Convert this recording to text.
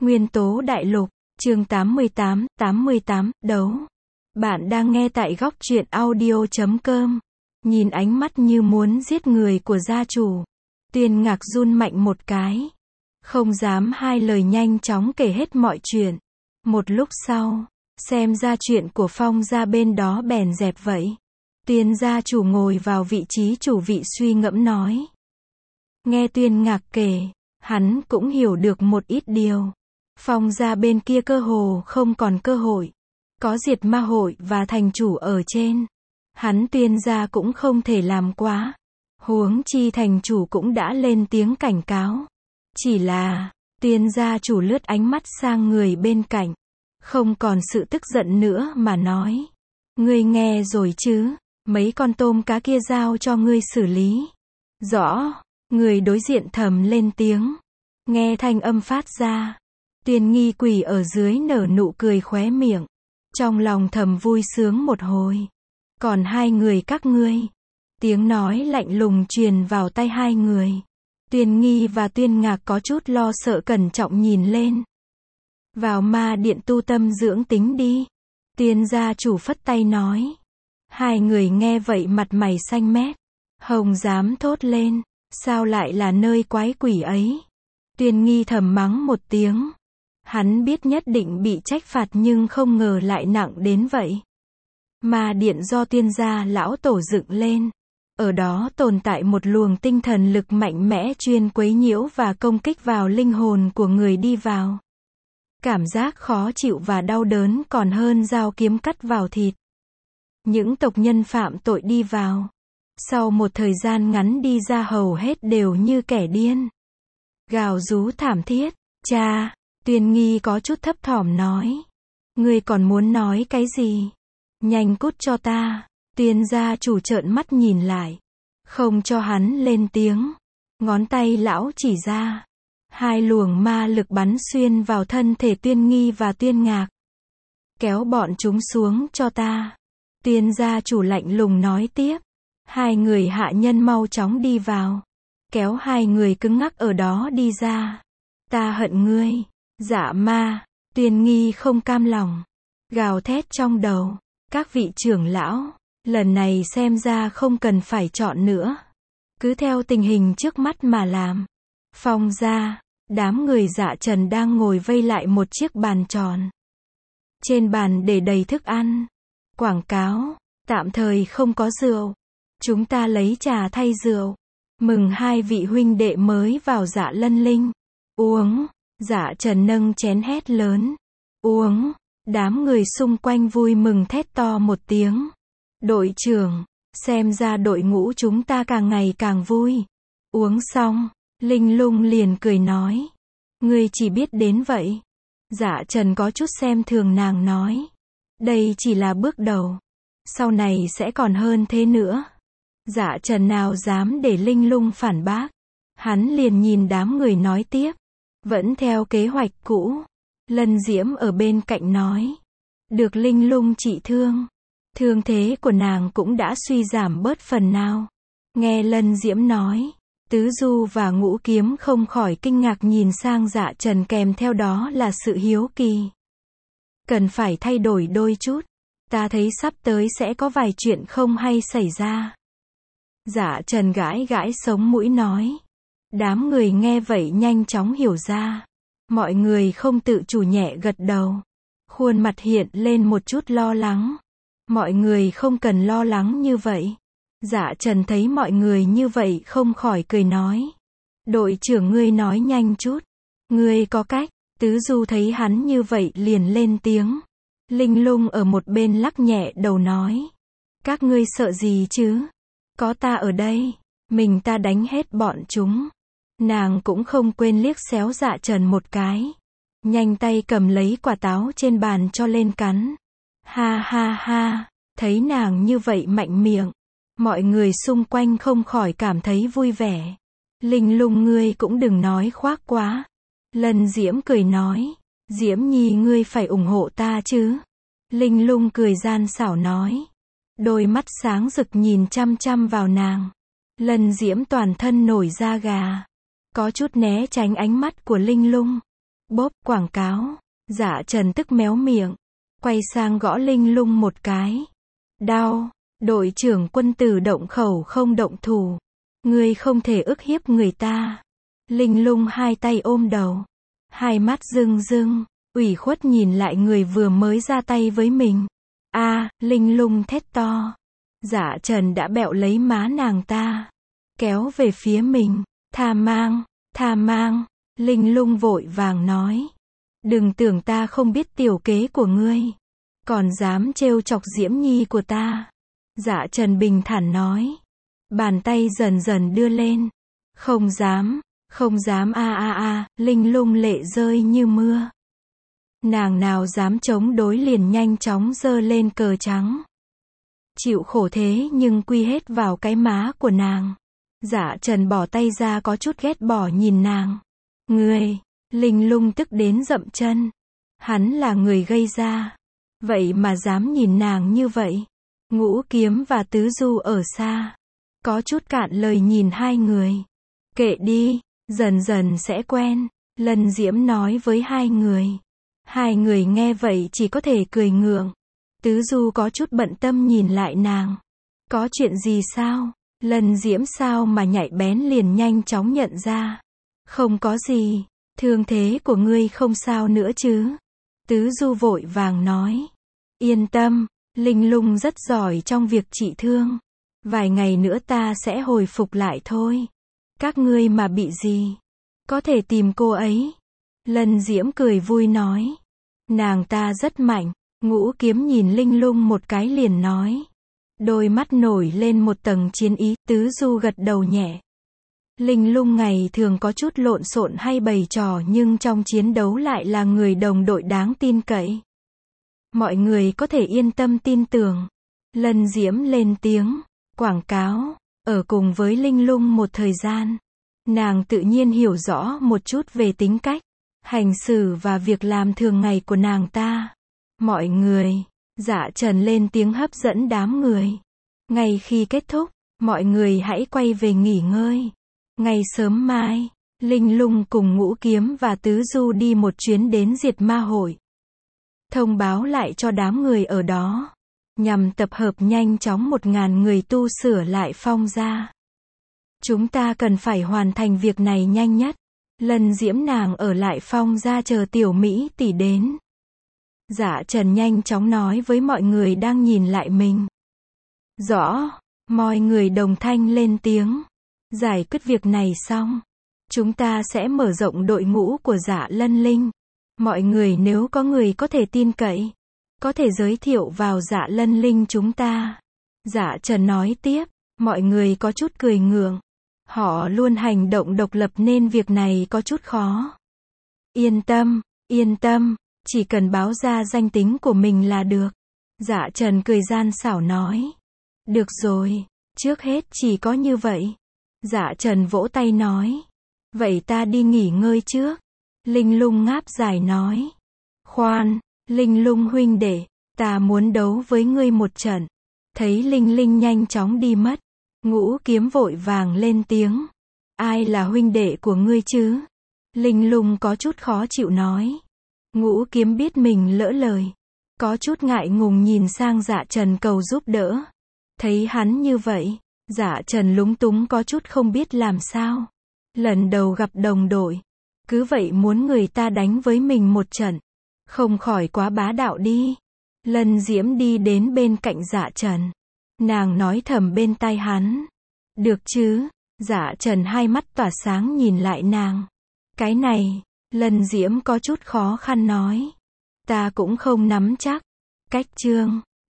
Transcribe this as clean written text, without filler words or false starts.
Nguyên tố đại lục, chương 88, đấu. Bạn đang nghe tại góc truyện audio.com. Nhìn ánh mắt như muốn giết người của gia chủ. Tuyên Ngạc run mạnh một cái. Không dám hai lời, nhanh chóng kể hết mọi chuyện. Một lúc sau, xem ra chuyện của Phong gia bên đó bèn dẹp vậy. Tuyên gia chủ ngồi vào vị trí chủ vị suy ngẫm nói. Nghe Tuyên Ngạc kể, hắn cũng hiểu được một ít điều. Phong gia bên kia cơ hồ không còn cơ hội. Có diệt ma hội và thành chủ ở trên. Hắn Tuyên gia cũng không thể làm quá. Huống chi thành chủ cũng đã lên tiếng cảnh cáo. Chỉ là, Tuyên gia chủ lướt ánh mắt sang người bên cạnh. Không còn sự tức giận nữa mà nói. Ngươi nghe rồi chứ, mấy con tôm cá kia giao cho ngươi xử lý. Rõ, người đối diện thầm lên tiếng. Nghe thanh âm phát ra. Tuyên Nghi quỳ ở dưới nở nụ cười khóe miệng. Trong lòng thầm vui sướng một hồi. Còn hai người các ngươi. Tiếng nói lạnh lùng truyền vào tai hai người. Tuyên Nghi và Tuyên Ngạc có chút lo sợ cẩn trọng nhìn lên. Vào ma điện tu tâm dưỡng tính đi. Tuyên gia chủ phất tay nói. Hai người nghe vậy mặt mày xanh mét. Hồng dám thốt lên. Sao lại là nơi quái quỷ ấy? Tuyên Nghi thầm mắng một tiếng. Hắn biết nhất định bị trách phạt nhưng không ngờ lại nặng đến vậy. Ma điện do Tuyên gia lão tổ dựng lên. Ở đó tồn tại một luồng tinh thần lực mạnh mẽ chuyên quấy nhiễu và công kích vào linh hồn của người đi vào. Cảm giác khó chịu và đau đớn còn hơn dao kiếm cắt vào thịt. Những tộc nhân phạm tội đi vào. Sau một thời gian ngắn đi ra hầu hết đều như kẻ điên. Gào rú thảm thiết. Cha, Tuyên Nghi có chút thấp thỏm nói. Ngươi còn muốn nói cái gì? Nhanh cút cho ta. Tuyên gia chủ trợn mắt nhìn lại. Không cho hắn lên tiếng. Ngón tay lão chỉ ra. Hai luồng ma lực bắn xuyên vào thân thể Tuyên Nghi và Tuyên Ngạc. Kéo bọn chúng xuống cho ta. Tuyên gia chủ lạnh lùng nói tiếp. Hai người hạ nhân mau chóng đi vào. Kéo hai người cứng ngắc ở đó đi ra. Ta hận ngươi. Dạ ma. Tuyên Nghi không cam lòng. Gào thét trong đầu. Các vị trưởng lão. Lần này xem ra không cần phải chọn nữa. Cứ theo tình hình trước mắt mà làm. Phong gia. Đám người Dạ Trần đang ngồi vây lại một chiếc bàn tròn. Trên bàn để đầy thức ăn. Quảng cáo. Tạm thời không có rượu. Chúng ta lấy trà thay rượu. Mừng hai vị huynh đệ mới vào Dạ Lân Linh. Uống. Dạ Trần nâng chén hét lớn. Uống. Đám người xung quanh vui mừng thét to một tiếng. Đội trưởng. Xem ra đội ngũ chúng ta càng ngày càng vui. Uống xong. Linh Lung liền cười nói. Ngươi chỉ biết đến vậy. Dạ Trần có chút xem thường nàng nói. Đây chỉ là bước đầu. Sau này sẽ còn hơn thế nữa. Dạ Trần nào dám để Linh Lung phản bác. Hắn liền nhìn đám người nói tiếp. Vẫn theo kế hoạch cũ. Lân Diễm ở bên cạnh nói. Được Linh Lung trị thương. Thương thế của nàng cũng đã suy giảm bớt phần nào. Nghe Lân Diễm nói. Tứ Du và Ngũ Kiếm không khỏi kinh ngạc nhìn sang Dạ Trần, kèm theo đó là sự hiếu kỳ. Cần phải thay đổi đôi chút. Ta thấy sắp tới sẽ có vài chuyện không hay xảy ra. Dạ Trần gãi gãi sống mũi nói. Đám người nghe vậy nhanh chóng hiểu ra. Mọi người không tự chủ nhẹ gật đầu. Khuôn mặt hiện lên một chút lo lắng. Mọi người không cần lo lắng như vậy. Dạ Trần thấy mọi người như vậy không khỏi cười nói. Đội trưởng ngươi nói nhanh chút. Ngươi có cách. Tứ Du thấy hắn như vậy liền lên tiếng. Linh Lung ở một bên lắc nhẹ đầu nói. Các ngươi sợ gì chứ? Có ta ở đây. Mình ta đánh hết bọn chúng. Nàng cũng không quên liếc xéo Dạ Trần một cái. Nhanh tay cầm lấy quả táo trên bàn cho lên cắn. Ha ha ha. Thấy nàng như vậy mạnh miệng. Mọi người xung quanh không khỏi cảm thấy vui vẻ. Linh Lung ngươi cũng đừng nói khoác quá. Lân Diễm cười nói. Diễm Nhi ngươi phải ủng hộ ta chứ. Linh Lung cười gian xảo nói. Đôi mắt sáng rực nhìn chăm chăm vào nàng. Lân Diễm toàn thân nổi da gà. Có chút né tránh ánh mắt của Linh Lung. Bốp quảng cáo. Dạ Trần tức méo miệng. Quay sang gõ Linh Lung một cái. Đau. Đội trưởng Quân Tử động khẩu không động thủ. Ngươi không thể ức hiếp người ta. Linh Lung hai tay ôm đầu. Hai mắt rưng rưng. Ủy khuất nhìn lại người vừa mới ra tay với mình. Linh Lung thét to. Dạ Trần đã bẹo lấy má nàng ta. Kéo về phía mình. Tha mang. Linh Lung vội vàng nói. Đừng tưởng ta không biết tiểu kế của ngươi. Còn dám trêu chọc Diễm Nhi của ta. Dạ Trần bình thản nói. Bàn tay dần dần đưa lên. Không dám. Linh Lung lệ rơi như mưa. Nàng nào dám chống đối liền nhanh chóng giơ lên cờ trắng. Chịu khổ thế nhưng quy hết vào cái má của nàng. Dạ Trần bỏ tay ra có chút ghét bỏ nhìn nàng. Ngươi, Linh Lung tức đến dậm chân. Hắn là người gây ra. Vậy mà dám nhìn nàng như vậy. Ngũ Kiếm và Tứ Du ở xa. Có chút cạn lời nhìn hai người. Kệ đi, dần dần sẽ quen. Lân Diễm nói với hai người. Hai người nghe vậy chỉ có thể cười ngượng. Tứ Du có chút bận tâm nhìn lại nàng. Có chuyện gì sao? Lân Diễm sao mà nhạy bén liền nhanh chóng nhận ra. Không có gì. Thương thế của ngươi không sao nữa chứ? Tứ Du vội vàng nói. Yên tâm, Linh Lung rất giỏi trong việc trị thương. Vài ngày nữa ta sẽ hồi phục lại thôi. Các ngươi mà bị gì? Có thể tìm cô ấy. Lân Diễm cười vui nói. Nàng ta rất mạnh. Ngũ Kiếm nhìn Linh Lung một cái liền nói. Đôi mắt nổi lên một tầng chiến ý. Tứ Du gật đầu nhẹ. Linh Lung ngày thường có chút lộn xộn hay bày trò nhưng trong chiến đấu lại là người đồng đội đáng tin cậy. Mọi người có thể yên tâm tin tưởng. Lân Diễm lên tiếng. Quảng cáo. Ở cùng với Linh Lung một thời gian. Nàng tự nhiên hiểu rõ một chút về tính cách, hành xử và việc làm thường ngày của nàng ta. Mọi người. Dạ Trần lên tiếng hấp dẫn đám người. Ngay khi kết thúc, mọi người hãy quay về nghỉ ngơi. Ngày sớm mai, Linh Lung cùng Ngũ Kiếm và Tứ Du đi một chuyến đến Diệt Ma Hội. Thông báo lại cho đám người ở đó. Nhằm tập hợp nhanh chóng 1000 người tu sửa lại Phong gia. Chúng ta cần phải hoàn thành việc này nhanh nhất. Lân Diễm nàng ở lại Phong gia chờ tiểu Mỹ tỷ đến. Dạ Trần nhanh chóng nói với mọi người đang nhìn lại mình. Rõ. Mọi người đồng thanh lên tiếng. Giải quyết việc này xong. Chúng ta sẽ mở rộng đội ngũ của Dạ Lân Linh. Mọi người nếu có người có thể tin cậy, có thể giới thiệu vào Dạ Lân Linh chúng ta. Dạ Trần nói tiếp. Mọi người có chút cười ngượng. Họ luôn hành động độc lập nên việc này có chút khó. Yên tâm, chỉ cần báo ra danh tính của mình là được. Dạ Trần cười gian xảo nói. Được rồi, trước hết chỉ có như vậy. Dạ Trần vỗ tay nói. Vậy ta đi nghỉ ngơi trước. Linh Lung ngáp dài nói. Khoan, Linh Lung huynh đệ, ta muốn đấu với ngươi một trận. Thấy Linh Linh nhanh chóng đi mất. Ngũ Kiếm vội vàng lên tiếng. Ai là huynh đệ của ngươi chứ? Linh Lung có chút khó chịu nói. Ngũ Kiếm biết mình lỡ lời. Có chút ngại ngùng nhìn sang Dạ Trần cầu giúp đỡ. Thấy hắn như vậy, Dạ Trần lúng túng có chút không biết làm sao. Lần đầu gặp đồng đội. Cứ vậy muốn người ta đánh với mình một trận. Không khỏi quá bá đạo đi. Lân Diễm đi đến bên cạnh Dạ Trần. Nàng nói thầm bên tai hắn. Được chứ? Dạ Trần hai mắt tỏa sáng nhìn lại nàng. Cái này, Lân Diễm có chút khó khăn nói. Ta cũng không nắm chắc. Cách chương